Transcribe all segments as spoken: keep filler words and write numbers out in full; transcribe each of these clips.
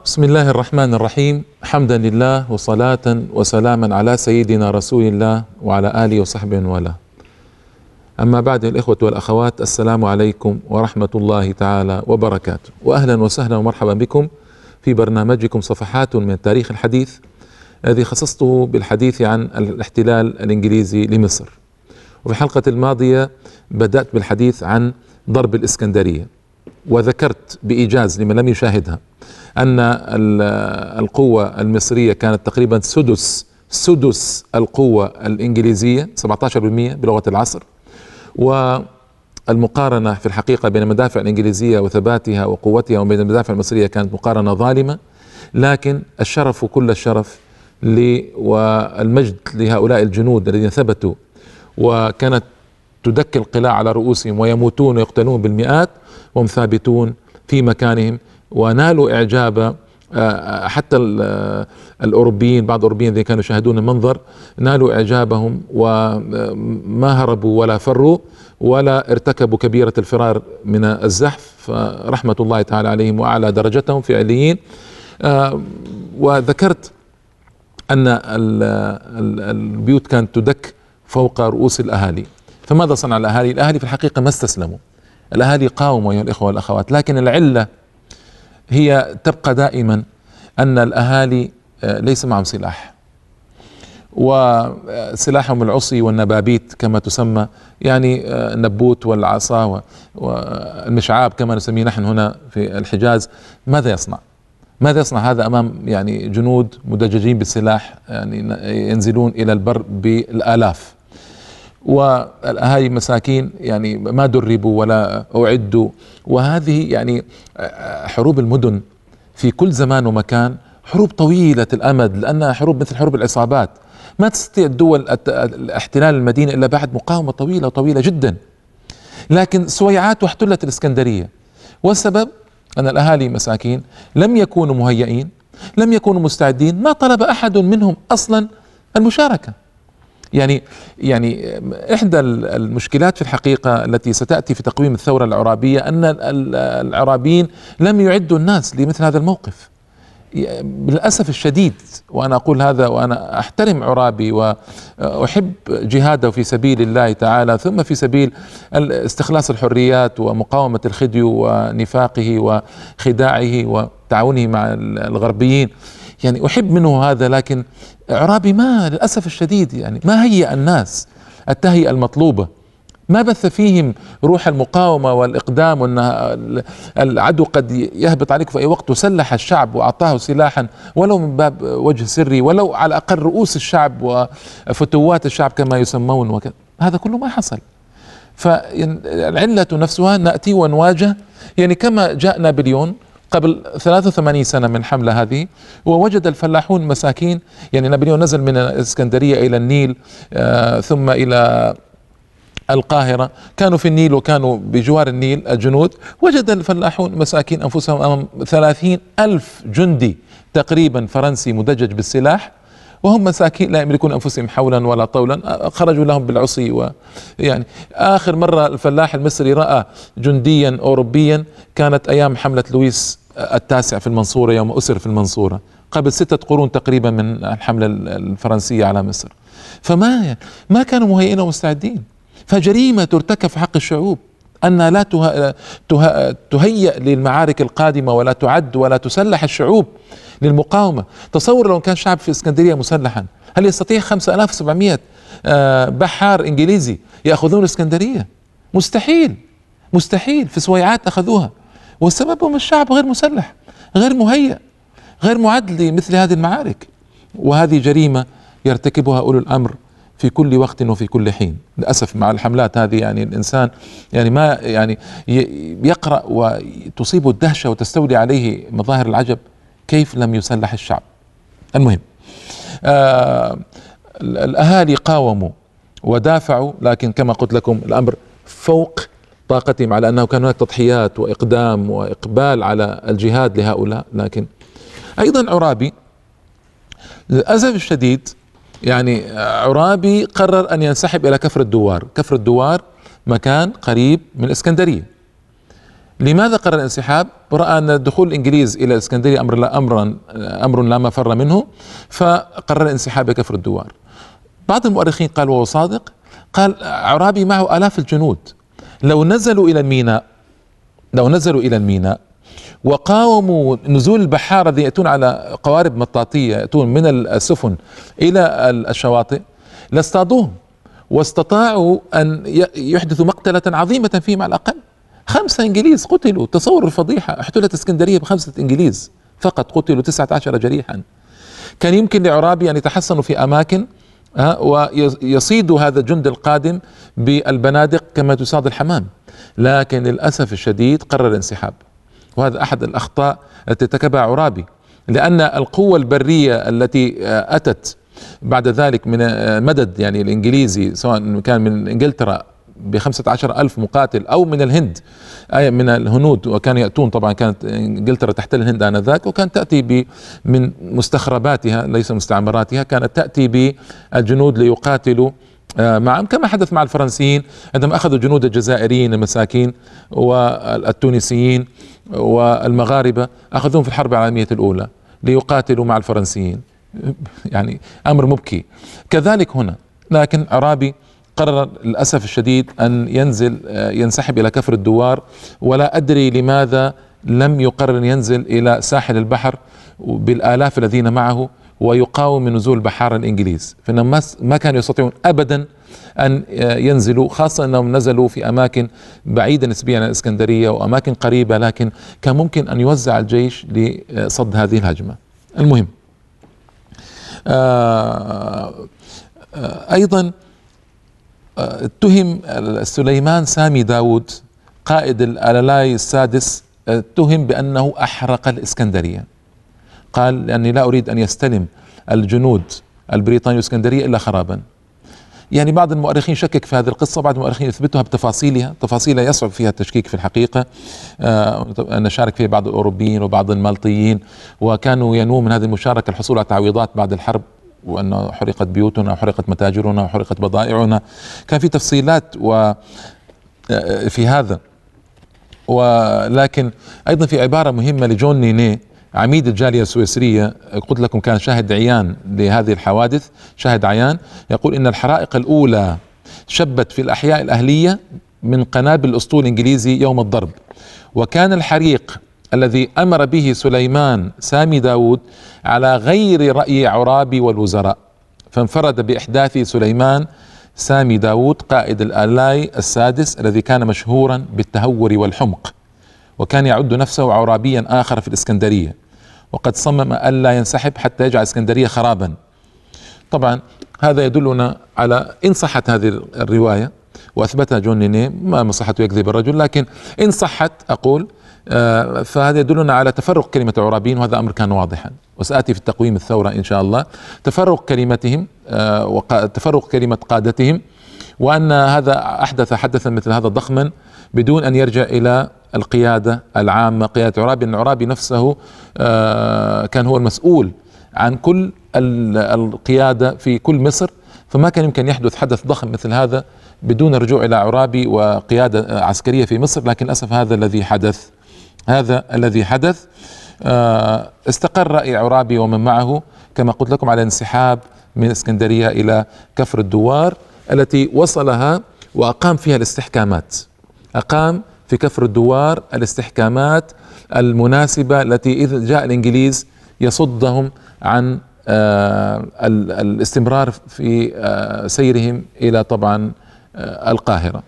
بسم الله الرحمن الرحيم. حمدا لله وصلاة وسلاما على سيدنا رسول الله وعلى آله وصحبه والاه. أما بعد، الإخوة والأخوات، السلام عليكم ورحمة الله تعالى وبركاته، وأهلا وسهلا ومرحبا بكم في برنامجكم صفحات من التاريخ الحديث، الذي خصصته بالحديث عن الاحتلال الإنجليزي لمصر. وفي الحلقة الماضية بدأت بالحديث عن ضرب الإسكندرية، وذكرت بإيجاز لمن لم يشاهدها أن القوة المصرية كانت تقريبا سدس سدس القوة الإنجليزية، سبعة عشر بالمئة بلغة العصر. والمقارنة في الحقيقة بين المدافع الإنجليزية وثباتها وقوتها وبين المدافع المصرية كانت مقارنة ظالمة، لكن الشرف كل الشرف والمجد لهؤلاء الجنود الذين ثبتوا، وكانت تدك القلاع على رؤوسهم ويموتون ويقتلون بالمئات وهم ثابتون في مكانهم، ونالوا إعجاب حتى الأوروبيين. بعض الأوروبيين الذين كانوا يشاهدون المنظر نالوا إعجابهم وما هربوا ولا فروا ولا ارتكبوا كبيرة الفرار من الزحف، فرحمة الله تعالى عليهم وأعلى درجتهم في عليين. وذكرت أن البيوت كانت تدك فوق رؤوس الأهالي. فماذا صنع الأهالي؟ الأهالي في الحقيقة ما استسلموا، الأهالي قاوموا أيها الإخوة والأخوات، لكن العلة هي تبقى دائما أن الأهالي ليس معهم سلاح، وسلاحهم العصي والنبابيت كما تسمى، يعني النبوت والعصا والمشعاب كما نسميه نحن هنا في الحجاز. ماذا يصنع؟ ماذا يصنع هذا أمام يعني جنود مدججين بالسلاح، يعني ينزلون إلى البر بالآلاف، والأهالي مساكين يعني ما دربوا ولا أعدوا. وهذه يعني حروب المدن في كل زمان ومكان حروب طويلة الأمد، لأنها حروب مثل حروب العصابات، ما تستطيع الدول احتلال المدينة إلا بعد مقاومة طويلة طويلة جدا. لكن سويعات واحتلت الإسكندرية، والسبب أن الأهالي مساكين لم يكونوا مهيئين، لم يكونوا مستعدين، ما طلب أحد منهم أصلا المشاركة. يعني يعني إحدى المشكلات في الحقيقة التي ستأتي في تقويم الثورة العرابية أن العرابيين لم يعدوا الناس لمثل هذا الموقف للأسف الشديد. وأنا أقول هذا وأنا أحترم عرابي وأحب جهاده في سبيل الله تعالى، ثم في سبيل استخلاص الحريات ومقاومة الخديو ونفاقه وخداعه وتعاونه مع الغربيين، يعني أحب منه هذا. لكن عرابي ما للأسف الشديد يعني ما هيأ الناس التهيئة المطلوبة، ما بث فيهم روح المقاومة والإقدام، وأن العدو قد يهبط عليك في أي وقت، وسلح الشعب وأعطاه سلاحا ولو من باب وجه سري، ولو على الأقل رؤوس الشعب وفتوات الشعب كما يسمون، وكذا. هذا كله ما حصل. فالعلة نفسها نأتي ونواجه، يعني كما جاء نابليون قبل ثلاثة وثمانين سنة من حملة هذه، ووجد الفلاحون مساكين، يعني نابليون نزل من الإسكندرية إلى النيل آه ثم إلى القاهرة، كانوا في النيل وكانوا بجوار النيل الجنود، وجد الفلاحون مساكين أنفسهم أمام ثلاثين ألف جندي تقريبا فرنسي مدجج بالسلاح، وهم مساكين لا يملكون أنفسهم حولا ولا طولا، خرجوا لهم بالعصي. ويعني آخر مرة الفلاح المصري رأى جنديا أوروبيا كانت أيام حملة لويس التاسع في المنصورة، يوم أسر في المنصورة قبل ستة قرون تقريبا من الحملة الفرنسية على مصر. فما ما كانوا مهيئين ومستعدين. فجريمة ترتكب في حق الشعوب أن لا ته... ته... تهيأ للمعارك القادمة، ولا تعد ولا تسلح الشعوب للمقاومة. تصور لو كان شعب في اسكندرية مسلحا، هل يستطيع خمسة آلاف وسبعمئة بحار إنجليزي يأخذون اسكندرية؟ مستحيل مستحيل. في سويعات أخذوها، والسبب هم الشعب غير مسلح، غير مهيأ، غير معد لمثل هذه المعارك. وهذه جريمة يرتكبها أولو الأمر في كل وقت وفي كل حين للأسف مع الحملات هذه. يعني الإنسان يعني ما يعني يقرأ وتصيبه الدهشة وتستولي عليه مظاهر العجب، كيف لم يسلح الشعب؟ المهم آه الأهالي قاوموا ودافعوا، لكن كما قلت لكم الأمر فوق طاقتهم، على أنه كان هناك تضحيات وإقدام وإقبال على الجهاد لهؤلاء. لكن أيضا عرابي للأسف الشديد، يعني عرابي قرر أن ينسحب إلى كفر الدوار. كفر الدوار مكان قريب من الإسكندرية، لماذا قرر الانسحاب؟ رأى أن دخول الإنجليز إلى الإسكندرية أمر لا أمرا أمر لا مفر منه، فقرر الانسحاب بكفر الدوار. بعض المؤرخين قال وهو صادق، قال عرابي معه آلاف الجنود، لو نزلوا إلى الميناء لو نزلوا إلى الميناء وقاوموا نزول البحارة الذين يأتون على قوارب مطاطية يأتون من السفن إلى الشواطئ لاصطادوهم، واستطاعوا أن يحدثوا مقتلة عظيمة فيهم على الأقل. خمسة إنجليز قتلوا، تصور الفضيحة، احتلت اسكندرية بخمسة إنجليز فقط، قتلوا تسعة عشر جريحا. كان يمكن لعرابي أن يتحصنوا في أماكن ويصيدوا هذا الجند القادم بالبنادق كما تصاد الحمام، لكن للأسف الشديد قرر الانسحاب. وهذا أحد الأخطاء التي ارتكبها عرابي، لأن القوة البرية التي أتت بعد ذلك من مدد يعني الإنجليزي، سواء كان من إنجلترا بخمسة عشر ألف مقاتل أو من الهند أي من الهنود، وكانوا يأتون، طبعا كانت إنجلترا تحتل الهند آنذاك، وكانت تأتي من مستخرباتها ليس مستعمراتها، كانت تأتي بالجنود ليقاتلوا معهم، كما حدث مع الفرنسيين عندما أخذوا جنود الجزائريين المساكين والتونسيين والمغاربة، أخذوهم في الحرب العالمية الأولى ليقاتلوا مع الفرنسيين. يعني أمر مبكي. كذلك هنا، لكن عرابي قرر للأسف الشديد أن ينزل ينسحب إلى كفر الدوار، ولا أدري لماذا لم يقرر أن ينزل إلى ساحل البحر بالآلاف الذين معه ويقاوم من نزول بحار الإنجليز، فإنهم ما كانوا يستطيعون أبدا أن ينزلوا، خاصة أنهم نزلوا في أماكن بعيدة نسبيا عن الإسكندرية وأماكن قريبة، لكن كان ممكن أن يوزع الجيش لصد هذه الهجمة. المهم آه آه أيضا اتهم سليمان سامي داود قائد الآلالاي السادس، اتهم بأنه أحرق الإسكندرية، قال لأني لا أريد أن يستلم الجنود البريطاني الإسكندرية إلا خرابا. يعني بعض المؤرخين شكك في هذه القصة، بعض المؤرخين يثبتها بتفاصيلها، تفاصيلها يصعب فيها التشكيك في الحقيقة. أنا شارك فيها بعض الأوروبيين وبعض المالطيين، وكانوا ينوون من هذه المشاركة الحصول على تعويضات بعد الحرب، وأنه حرقت بيوتنا وحرقت متاجرنا وحرقت بضائعنا، كان في تفصيلات و في هذا. ولكن أيضا في عبارة مهمة لجون نيني عميد الجالية السويسرية، قلت لكم كان شاهد عيان لهذه الحوادث، شاهد عيان، يقول إن الحرائق الأولى شبت في الأحياء الأهلية من قنابل الأسطول الإنجليزي يوم الضرب، وكان الحريق الذي أمر به سليمان سامي داود على غير رأي عرابي والوزراء، فانفرد بإحداث سليمان سامي داود قائد الآلاي السادس الذي كان مشهورا بالتهور والحمق، وكان يعد نفسه عرابيا آخر في الإسكندرية، وقد صمم ألا ينسحب حتى يجعل الإسكندرية خرابا. طبعا هذا يدلنا على، إن صحت هذه الرواية وأثبتها جون نيني، ما مصحته يكذب الرجل، لكن إن صحت أقول آه فهذا يدلنا على تفرق كلمة عرابيين، وهذا أمر كان واضحا، وسآتي في تقويم الثورة إن شاء الله، تفرق كلمتهم آه وتفرق كلمة قادتهم، وأن هذا أحدث حدثا مثل هذا ضخما بدون أن يرجع إلى القيادة العامة، قيادة عرابي. أن عرابي نفسه آه كان هو المسؤول عن كل القيادة في كل مصر، فما كان يمكن يحدث حدث ضخم مثل هذا بدون الرجوع إلى عرابي وقيادة عسكرية في مصر، لكن للأسف هذا الذي حدث هذا الذي حدث آه استقر رأي عرابي ومن معه كما قلت لكم على الانسحاب من اسكندرية إلى كفر الدوار التي وصلها وأقام فيها الاستحكامات، أقام في كفر الدوار الاستحكامات المناسبة التي إذا جاء الإنجليز يصدهم عن آه الاستمرار في آه سيرهم إلى طبعا آه القاهرة.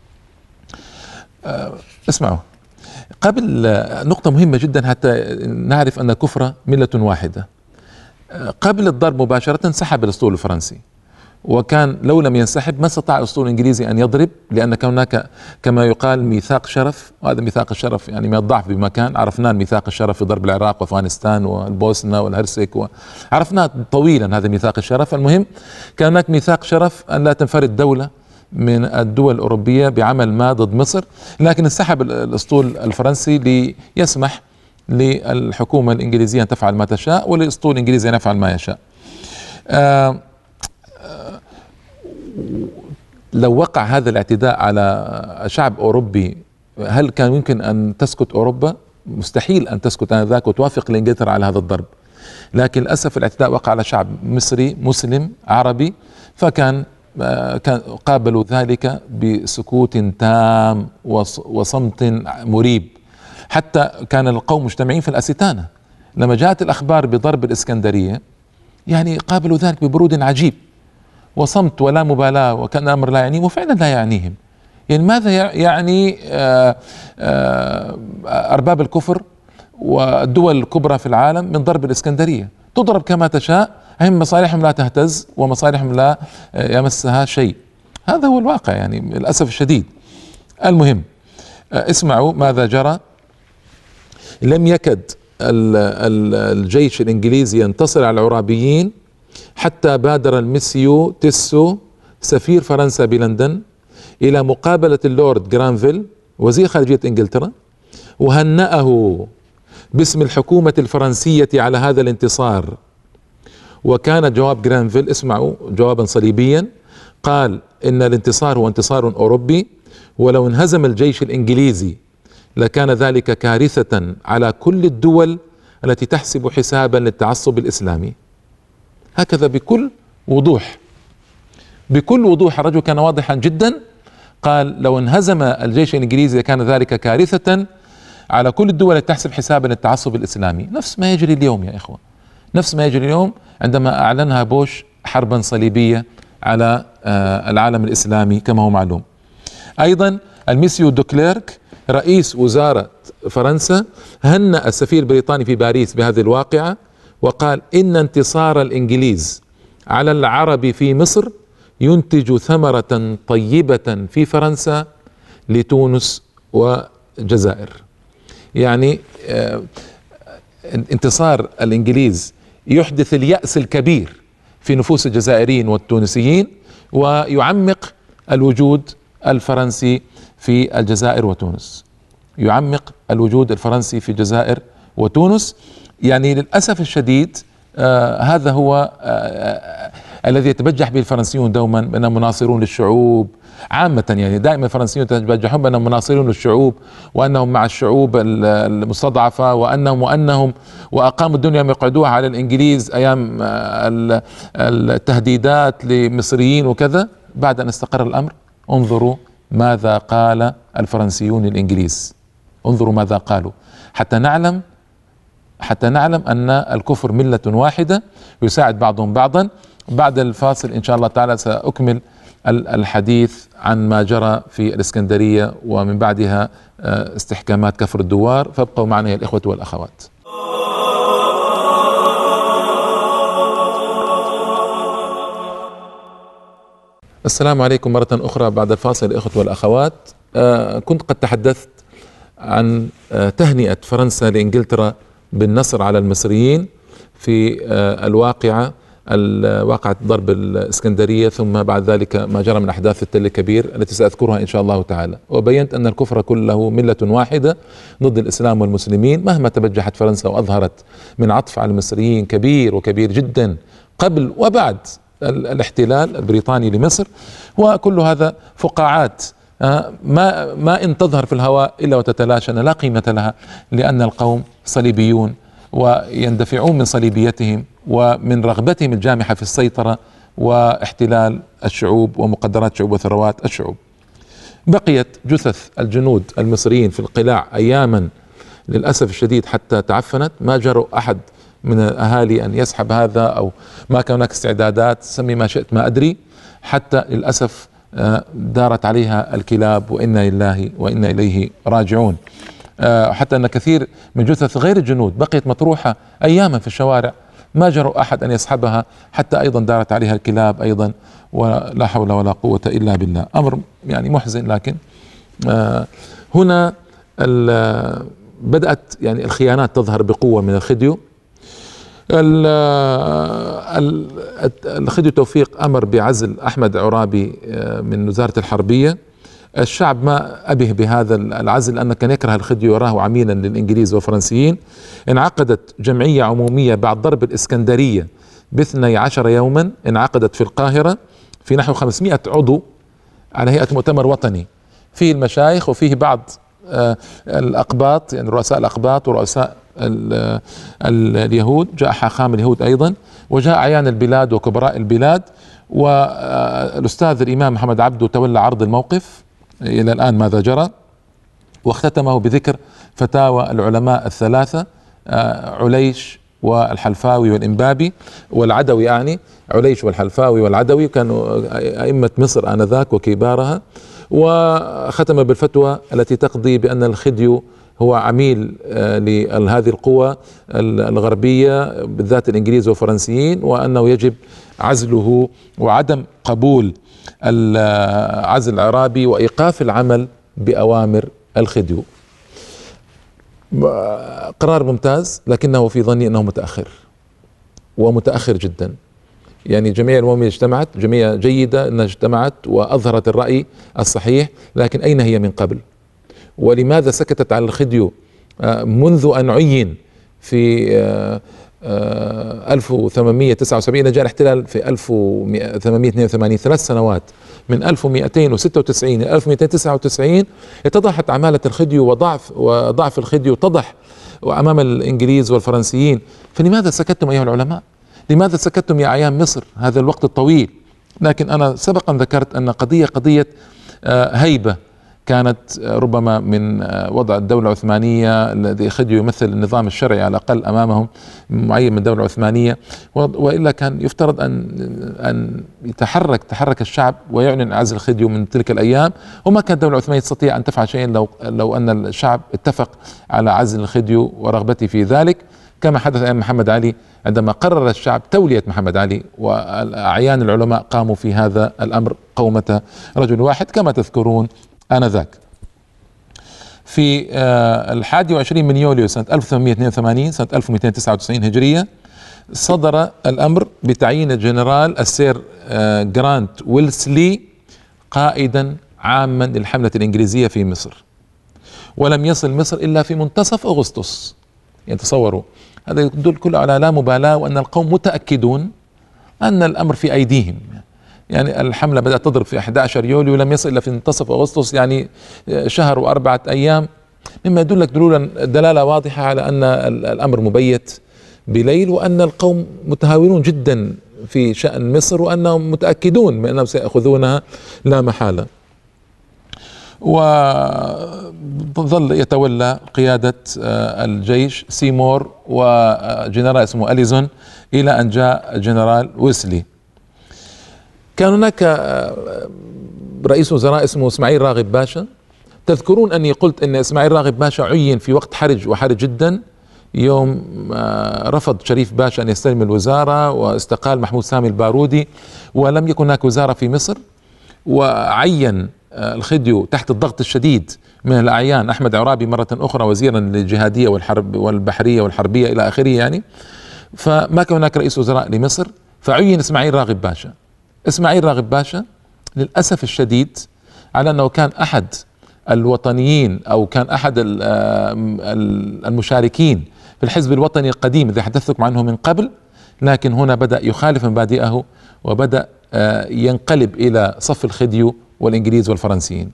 آه اسمعوا، قبل نقطة مهمة جدا حتى نعرف أن الكفر ملة واحدة. قبل الضرب مباشرة انسحب الأسطول الفرنسي، وكان لو لم ينسحب ما استطاع الأسطول الإنجليزي أن يضرب، لأن هناك كما يقال ميثاق شرف، وهذا ميثاق الشرف يعني من الضعف بمكان، عرفناه ميثاق الشرف في ضرب العراق وأفغانستان والبوسنة والهرسك، وعرفناه طويلا هذا ميثاق الشرف. المهم كان هناك ميثاق شرف أن لا تنفرد دولة من الدول الأوروبية بعمل ما ضد مصر، لكن انسحب الأسطول الفرنسي ليسمح للحكومة الإنجليزية أن تفعل ما تشاء وللأسطول الإنجليزي أن يفعل ما يشاء. آه آه لو وقع هذا الاعتداء على شعب أوروبي هل كان يمكن أن تسكت أوروبا؟ مستحيل أن تسكت آنذاك وتوافق لإنجلترا على هذا الضرب، لكن للأسف الاعتداء وقع على شعب مصري مسلم عربي، فكان كان قابلوا ذلك بسكوت تام وصمت مريب. حتى كان القوم مجتمعين في الأستانة، لما جاءت الأخبار بضرب الإسكندرية يعني قابلوا ذلك ببرود عجيب وصمت ولا مبالاة، وكان الأمر لا يعنيهم، وفعلا لا يعنيهم. يعني ماذا يعني آآ آآ أرباب الكفر والدول الكبرى في العالم من ضرب الإسكندرية؟ تضرب كما تشاء، هم مصالحهم لا تهتز ومصالحهم لا يمسها شيء. هذا هو الواقع يعني للأسف الشديد. المهم اسمعوا ماذا جرى. لم يكد الجيش الإنجليزي ينتصر على العرابيين حتى بادر المسيو تيسو سفير فرنسا بلندن إلى مقابلة اللورد جرانفيل وزير خارجية إنجلترا، وهنأه باسم الحكومة الفرنسية على هذا الانتصار. وكان جواب جرانفيل، اسمعوا، جوابا صليبيا، قال إن الانتصار هو انتصار أوروبي، ولو انهزم الجيش الإنجليزي لكان ذلك كارثة على كل الدول التي تحسب حسابا للتعصب الإسلامي. هكذا بكل وضوح، بكل وضوح الرجل كان واضحا جدا، قال لو انهزم الجيش الإنجليزي كان ذلك كارثة على كل الدول التي تحسب حسابا للتعصب الإسلامي. نفس ما يجري اليوم يا إخوة، نفس ما يجري اليوم عندما أعلنها بوش حربا صليبية على العالم الإسلامي كما هو معلوم. أيضا الميسيو دوكليرك رئيس وزارة فرنسا هنأ السفير البريطاني في باريس بهذه الواقعة، وقال إن انتصار الإنجليز على العرب في مصر ينتج ثمرة طيبة في فرنسا لتونس والجزائر. يعني انتصار الإنجليز يحدث اليأس الكبير في نفوس الجزائريين والتونسيين، ويعمق الوجود الفرنسي في الجزائر وتونس، يعمق الوجود الفرنسي في الجزائر وتونس. يعني للأسف الشديد آه هذا هو آه آه الذي يتبجح به الفرنسيون دوما بأنهم مناصرون للشعوب عامة. يعني دائما الفرنسيون يتبجحون بأنهم مناصرون للشعوب، وأنهم مع الشعوب المستضعفة، وأنهم وأنهم وأقاموا الدنيا يقعدوها على الإنجليز أيام التهديدات لمصريين وكذا. بعد أن استقر الأمر انظروا ماذا قال الفرنسيون الإنجليز، انظروا ماذا قالوا، حتى نعلم حتى نعلم أن الكفر ملة واحدة يساعد بعضهم بعضا. بعد الفاصل إن شاء الله تعالى سأكمل الحديث عن ما جرى في الإسكندرية ومن بعدها استحكامات كفر الدوار، فابقوا معنا يا الإخوة والأخوات. السلام عليكم مرة أخرى بعد الفاصل الإخوة والأخوات. كنت قد تحدثت عن تهنئة فرنسا لإنجلترا بالنصر على المصريين في الواقعة واقعة ضرب الإسكندرية، ثم بعد ذلك ما جرى من أحداث التل الكبير التي سأذكرها إن شاء الله تعالى. وبينت أن الكفر كله ملة واحدة ضد الإسلام والمسلمين، مهما تبجحت فرنسا وأظهرت من عطف على المصريين كبير وكبير جدا قبل وبعد الاحتلال البريطاني لمصر. وكل هذا فقاعات ما ما إن تظهر في الهواء إلا وتتلاشى، لا قيمة لها، لأن القوم صليبيون ويندفعون من صليبيتهم ومن رغبتهم الجامحة في السيطرة واحتلال الشعوب ومقدرات شعوب وثروات الشعوب. بقيت جثث الجنود المصريين في القلاع أياما للأسف الشديد حتى تعفنت، ما جرؤ أحد من الأهالي أن يسحب هذا، أو ما كان هناك استعدادات، سمي ما شئت ما أدري، حتى للأسف دارت عليها الكلاب، وإنا لله وإنا إليه راجعون. حتى أن كثير من جثث غير الجنود بقيت مطروحة أياما في الشوارع، ما جرؤ أحد أن يسحبها، حتى أيضا دارت عليها الكلاب أيضا، ولا حول ولا قوة إلا بالله. أمر يعني محزن. لكن هنا بدأت يعني الخيانات تظهر بقوة من الخديو. الخديو توفيق أمر بعزل أحمد عرابي من وزارة الحربية. الشعب ما أبه بهذا العزل لأنه كان يكره الخديو ويراه عميلا للإنجليز والفرنسيين. انعقدت جمعية عمومية بعد ضرب الإسكندرية باثني عشر يوما، انعقدت في القاهرة في نحو خمسمائة عضو على هيئة مؤتمر وطني، فيه المشايخ وفيه بعض الأقباط، يعني رؤساء الأقباط ورؤساء ال ال اليهود، جاء حاخام اليهود أيضا، وجاء أعيان البلاد وكبراء البلاد. والأستاذ الإمام محمد عبده تولى عرض الموقف إلى الآن ماذا جرى، واختتمه بذكر فتاوى العلماء الثلاثة، عليش والحلفاوي والإنبابي والعدوي، يعني عليش والحلفاوي والعدوي كانوا أئمة مصر آنذاك وكبارها. وختم بالفتوى التي تقضي بأن الخديو هو عميل لهذه القوى الغربية بالذات الإنجليز والفرنسيين، وأنه يجب عزله وعدم قبول عزل العرابي وإيقاف العمل بأوامر الخديو. قرار ممتاز، لكنه في ظني أنه متأخر ومتأخر جدا. يعني جميع الأمم اجتمعت، جميع جيدة أنها اجتمعت وأظهرت الرأي الصحيح، لكن أين هي من قبل؟ ولماذا سكتت على الخديو منذ أن عين في ألف وثمانمائة وتسعة وسبعين، جاء الاحتلال في ألف وثمانمائة واثنين وثمانين، ثلاث سنوات من ألف ومئتين وستة وتسعين إلى ألف ومئتين وتسعة وتسعين اتضحت عمالة الخديو وضعف وضعف الخديو اتضح أمام الإنجليز والفرنسيين. فلماذا سكتتم أيها العلماء؟ لماذا سكتتم يا أعيان مصر هذا الوقت الطويل؟ لكن أنا سبقا ذكرت أن قضية قضية هيبة كانت ربما من وضع الدولة العثمانية، الذي خديو يمثل النظام الشرعي على الأقل أمامهم معين من الدولة العثمانية، وإلا كان يفترض أن أن يتحرك تحرك الشعب ويعلن عزل خديو من تلك الأيام. وما كانت الدولة العثمانية تستطيع أن تفعل شيئا لو لو أن الشعب اتفق على عزل الخديو ورغبته في ذلك، كما حدث أيام محمد علي عندما قرر الشعب تولية محمد علي، وأعيان العلماء قاموا في هذا الأمر قومة رجل واحد كما تذكرون آنذاك. في الحادي والعشرين من يوليو سنة ألف وثمانمائة واثنين وثمانين، سنة ألف ومئتين وتسعة وتسعين هجرية، صدر الأمر بتعيين الجنرال السير جرانت ويلسلي قائدا عاما للحملة الإنجليزية في مصر، ولم يصل مصر إلا في منتصف أغسطس. يعني تصوروا، هذا يدل كله على لا مبالاة، وأن القوم متأكدون أن الأمر في أيديهم. يعني الحملة بدأت تضرب في أحد عشر يوليو ولم يصل إلا في منتصف أغسطس، يعني شهر وأربعة أيام، مما يدلك دلولا دلالة واضحة على أن الأمر مبيت بليل، وأن القوم متهاونون جدا في شأن مصر، وأنهم متأكدون من أنهم سيأخذونها لا محالة. وظل يتولى قيادة الجيش سيمور وجنرال اسمه أليزون إلى أن جاء جنرال ويسلي. كان هناك رئيس وزراء اسمه اسماعيل راغب باشا. تذكرون أني قلت أن اسماعيل راغب باشا عين في وقت حرج وحرج جدا، يوم رفض شريف باشا أن يستلم الوزارة واستقال محمود سامي البارودي، ولم يكن هناك وزارة في مصر، وعين الخديو تحت الضغط الشديد من الأعيان أحمد عرابي مرة أخرى وزيرا للجهادية والحرب والبحرية والحربية إلى آخره، يعني فما كان هناك رئيس وزراء لمصر، فعين اسماعيل راغب باشا. اسماعيل راغب باشا للأسف الشديد، على أنه كان أحد الوطنيين أو كان أحد المشاركين في الحزب الوطني القديم الذي حدثتكم عنه من قبل، لكن هنا بدأ يخالف مبادئه وبدأ ينقلب إلى صف الخديو والإنجليز والفرنسيين.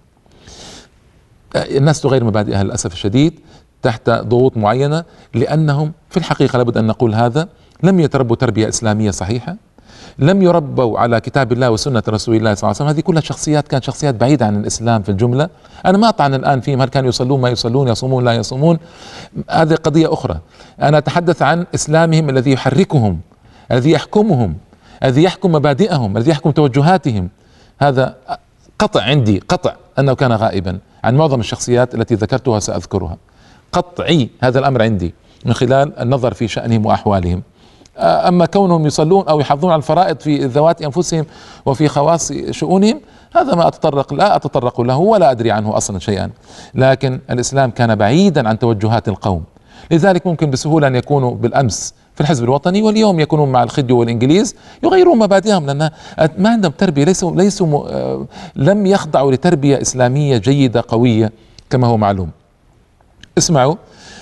الناس تغير مبادئها للأسف الشديد تحت ضغوط معينة، لأنهم في الحقيقة لابد أن نقول هذا لم يتربوا تربية إسلامية صحيحة، لم يربوا على كتاب الله وسنة رسول الله صلى الله عليه وسلم. هذه كلها شخصيات كانت شخصيات بعيدة عن الإسلام في الجملة. أنا ما أطعن الآن فيهم هل كانوا يصلون ما يصلون، يصومون لا يصومون، هذه قضية أخرى. أنا أتحدث عن إسلامهم الذي يحركهم، الذي يحكمهم، الذي يحكم مبادئهم، الذي يحكم توجهاتهم. هذا قطع عندي، قطع أنه كان غائبا عن معظم الشخصيات التي ذكرتها سأذكرها. قطعي هذا الأمر عندي من خلال النظر في شأنهم وأحوالهم. أما كونهم يصلون أو يحافظون على الفرائض في ذوات أنفسهم وفي خواص شؤونهم، هذا ما أتطرق لا أتطرق له ولا أدري عنه أصلا شيئا. لكن الإسلام كان بعيدا عن توجهات القوم، لذلك ممكن بسهولة أن يكونوا بالأمس في الحزب الوطني واليوم يكونون مع الخديو والإنجليز، يغيرون مبادئهم لأن ما عندهم تربية، ليسوا ليسوا لم يخضعوا لتربية إسلامية جيدة قوية كما هو معلوم. اسمعوا،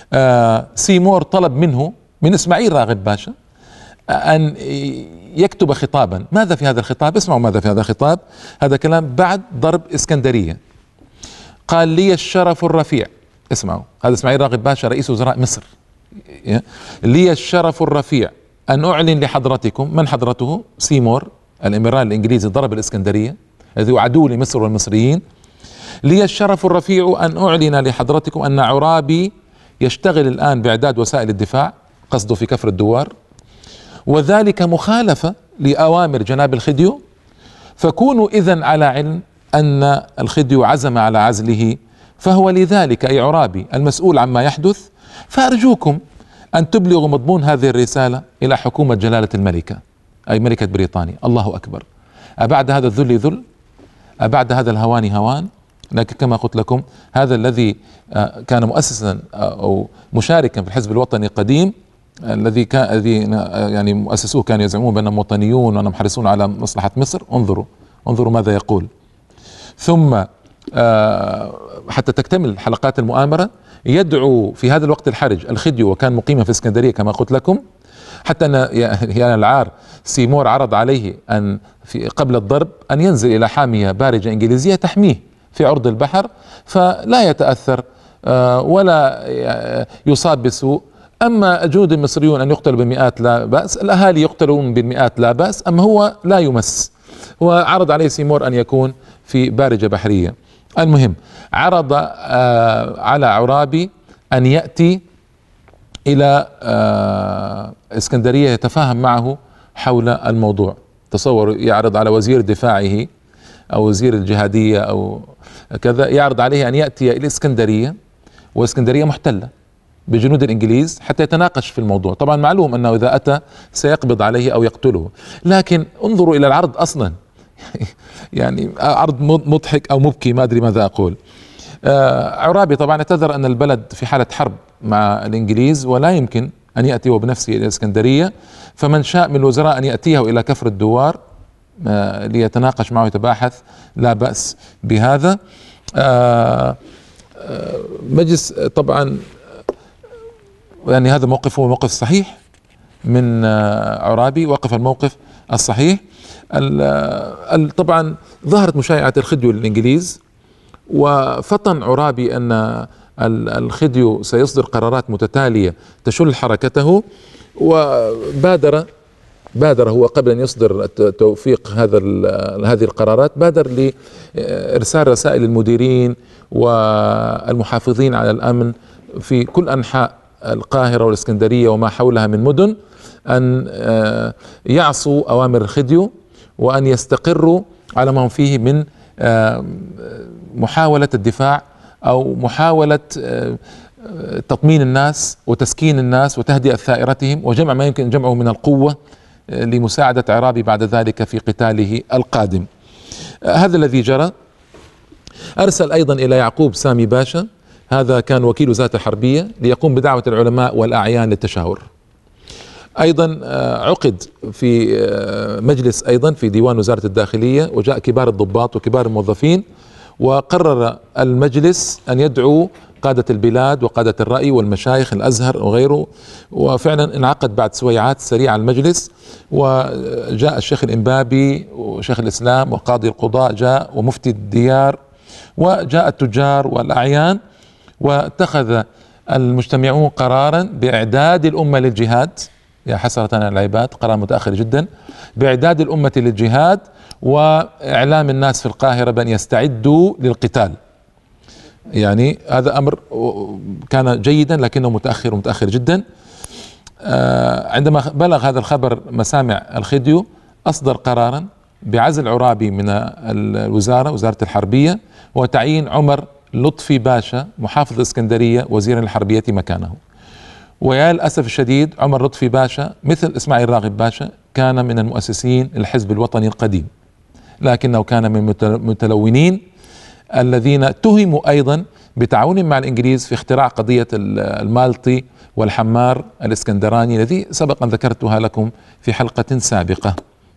سيمور طلب منه من إسماعيل راغب باشا أن يكتب خطابا. ماذا في هذا الخطاب؟ اسمعوا ماذا في هذا الخطاب. هذا كلام بعد ضرب إسكندرية. قال: لي الشرف الرفيع اسمعوا، هذا اسماعيل راغب باشا رئيس وزراء مصر. لي الشرف الرفيع أن أعلن لحضرتكم، من حضرته؟ سيمور الإميرال الإنجليزي ضرب الإسكندرية الذي هو عدو لمصر والمصريين. لي الشرف الرفيع أن أعلن لحضرتكم أن عرابي يشتغل الآن بإعداد وسائل الدفاع، قصده في كفر الدوار، وذلك مخالفة لأوامر جناب الخديو، فكونوا إذن على علم أن الخديو عزم على عزله، فهو لذلك أي عرابي المسؤول عما يحدث. فأرجوكم أن تبلغوا مضمون هذه الرسالة إلى حكومة جلالة الملكة أي ملكة بريطانيا. الله أكبر، أبعد هذا الذل ذل، أبعد هذا الهوان هوان. لكن كما قلت لكم هذا الذي كان مؤسسا أو مشاركا في الحزب الوطني القديم، الذي كان الذي يعني مؤسسوه كانوا يزعمون بأنهم وطنيون وأنهم حريصون على مصلحة مصر. انظروا انظروا ماذا يقول. ثم حتى تكتمل حلقات المؤامرة يدعو في هذا الوقت الحرج الخديو، وكان مقيما في اسكندرية كما قلت لكم، حتى أن يعني العار سيمور عرض عليه أن في قبل الضرب أن ينزل إلى حامية بارجة إنجليزية تحميه في عرض البحر فلا يتأثر ولا يصاب بسوء. أما جنود المصريون أن يقتلوا بالمئات لا بأس، الأهالي يقتلون بالمئات لا بأس، أما هو لا يمس. وعرض عليه سيمور أن يكون في بارجة بحرية. المهم عرض على عرابي أن يأتي إلى اسكندرية يتفاهم معه حول الموضوع. تصور يعرض على وزير دفاعه أو وزير الجهادية أو كذا، يعرض عليه أن يأتي إلى اسكندرية، واسكندرية محتلة بجنود الإنجليز، حتى يتناقش في الموضوع. طبعا معلوم أنه إذا أتى سيقبض عليه أو يقتله، لكن انظروا إلى العرض أصلا يعني عرض مضحك أو مبكي، ما أدري ماذا أقول. عرابي طبعا اعتذر أن البلد في حالة حرب مع الإنجليز ولا يمكن أن يأتي وبنفسه إلى الإسكندرية، فمن شاء من الوزراء أن يأتيه إلى كفر الدوار ليتناقش معه ويتباحث، لا بأس بهذا. مجلس طبعا يعني هذا موقف هو موقف صحيح من عرابي، وقف الموقف الصحيح. طبعا ظهرت مشايعة الخديو للإنجليز، وفطن عرابي أن الخديو سيصدر قرارات متتالية تشل حركته، وبادر بادر هو قبل أن يصدر توفيق هذا هذه القرارات بادر لإرسال رسائل المديرين والمحافظين على الأمن في كل أنحاء القاهرة والإسكندرية وما حولها من مدن أن يعصوا أوامر الخديو، وأن يستقروا على ما هم فيه من محاولة الدفاع أو محاولة تطمين الناس وتسكين الناس وتهدئة ثائرتهم وجمع ما يمكن جمعه من القوة لمساعدة عرابي بعد ذلك في قتاله القادم. هذا الذي جرى. أرسل أيضا إلى يعقوب سامي باشا، هذا كان وكيل وزارة الحربية، ليقوم بدعوة العلماء والأعيان للتشاور. أيضا عقد في مجلس أيضا في ديوان وزارة الداخلية، وجاء كبار الضباط وكبار الموظفين، وقرر المجلس أن يدعو قادة البلاد وقادة الرأي والمشايخ الأزهر وغيره. وفعلا انعقد بعد سويعات سريعة المجلس، وجاء الشيخ الإنبابي وشيخ الإسلام وقاضي القضاء جاء ومفتي الديار، وجاء التجار والأعيان، واتخذ المجتمعون قرارا بإعداد الأمة للجهاد. يا حسرة على العباد، قرار متأخر جدا، بإعداد الأمة للجهاد وإعلام الناس في القاهرة بأن يستعدوا للقتال. يعني هذا أمر كان جيدا لكنه متأخر متأخر جدا. عندما بلغ هذا الخبر مسامع الخديو أصدر قرارا بعزل عرابي من الوزارة وزارة الحربية، وتعيين عمر لطفي باشا محافظ الإسكندرية وزيرا للحربية مكانه. ويا للأسف الشديد عمر لطفي باشا مثل إسماعيل راغب باشا كان من المؤسسين الحزب الوطني القديم، لكنه كان من المتلونين الذين اتهموا أيضا بتعاون مع الإنجليز في اختراع قضية المالطي والحمار الإسكندراني الذي سبق أن ذكرتها لكم في حلقة سابقة.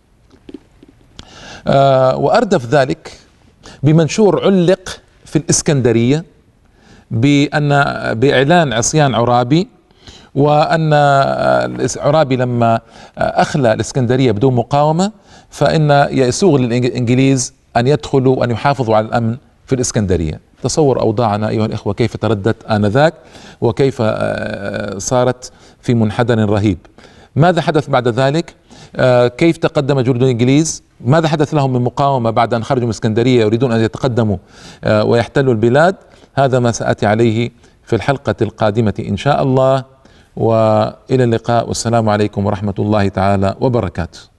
آه وأردف ذلك بمنشور علق في الإسكندرية بأن بإعلان عصيان عرابي، وأن عرابي لما أخلى الإسكندرية بدون مقاومة فإن يسوغ للإنجليز أن يدخلوا وأن يحافظوا على الأمن في الإسكندرية. تصور أوضاعنا أيها الإخوة كيف تردت آنذاك، وكيف صارت في منحدر رهيب. ماذا حدث بعد ذلك؟ كيف تقدم جنود الإنجليز؟ ماذا حدث لهم من مقاومة بعد أن خرجوا من اسكندرية يريدون أن يتقدموا ويحتلوا البلاد؟ هذا ما سأتي عليه في الحلقة القادمة إن شاء الله، وإلى اللقاء، والسلام عليكم ورحمة الله تعالى وبركاته.